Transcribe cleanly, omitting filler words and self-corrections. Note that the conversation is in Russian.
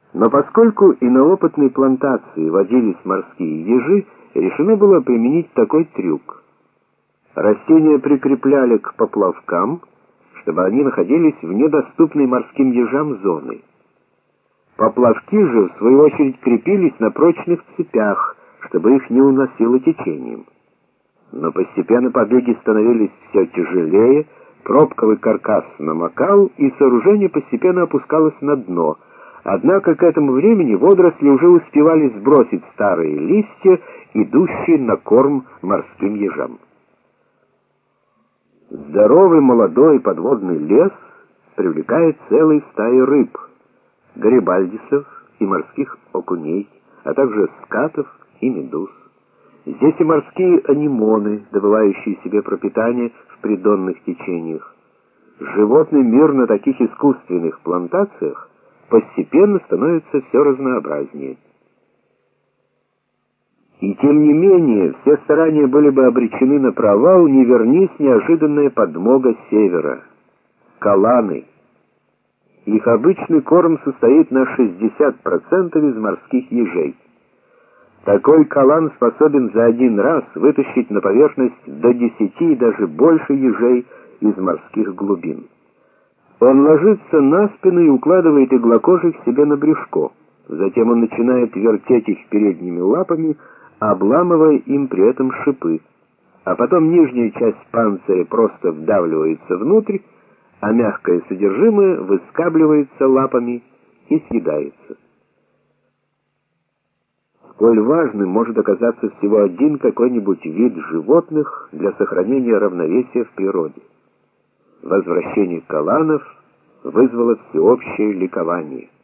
Но поскольку и на опытной плантации водились морские ежи, решено было применить такой трюк. Растения прикрепляли к поплавкам, чтобы они находились в недоступной морским ежам зоны. Поплавки же, в свою очередь, крепились на прочных цепях, чтобы их не уносило течением. Но постепенно побеги становились все тяжелее, пробковый каркас намокал, и сооружение постепенно опускалось на дно. Однако к этому времени водоросли уже успевали сбросить старые листья, идущие на корм морским ежам. Здоровый молодой подводный лес привлекает целые стаи рыб, гарибальдисов и морских окуней, а также скатов и медуз. Здесь и морские анимоны, добывающие себе пропитание в придонных течениях. Животный мир на таких искусственных плантациях постепенно становится все разнообразнее. И тем не менее, все старания были бы обречены на провал, не вернись неожиданная подмога с севера — каланы. Их обычный корм состоит на 60% из морских ежей. Такой калан способен за один раз вытащить на поверхность до 10 и даже больше ежей из морских глубин. Он ложится на спину и укладывает иглокожих себе на брюшко. Затем он начинает вертеть их передними лапами, обламывая им при этом шипы. А потом нижняя часть панциря просто вдавливается внутрь, а мягкое содержимое выскабливается лапами и съедается. Сколь важным может оказаться всего один какой-нибудь вид животных для сохранения равновесия в природе. Возвращение каланов вызвало всеобщее ликование.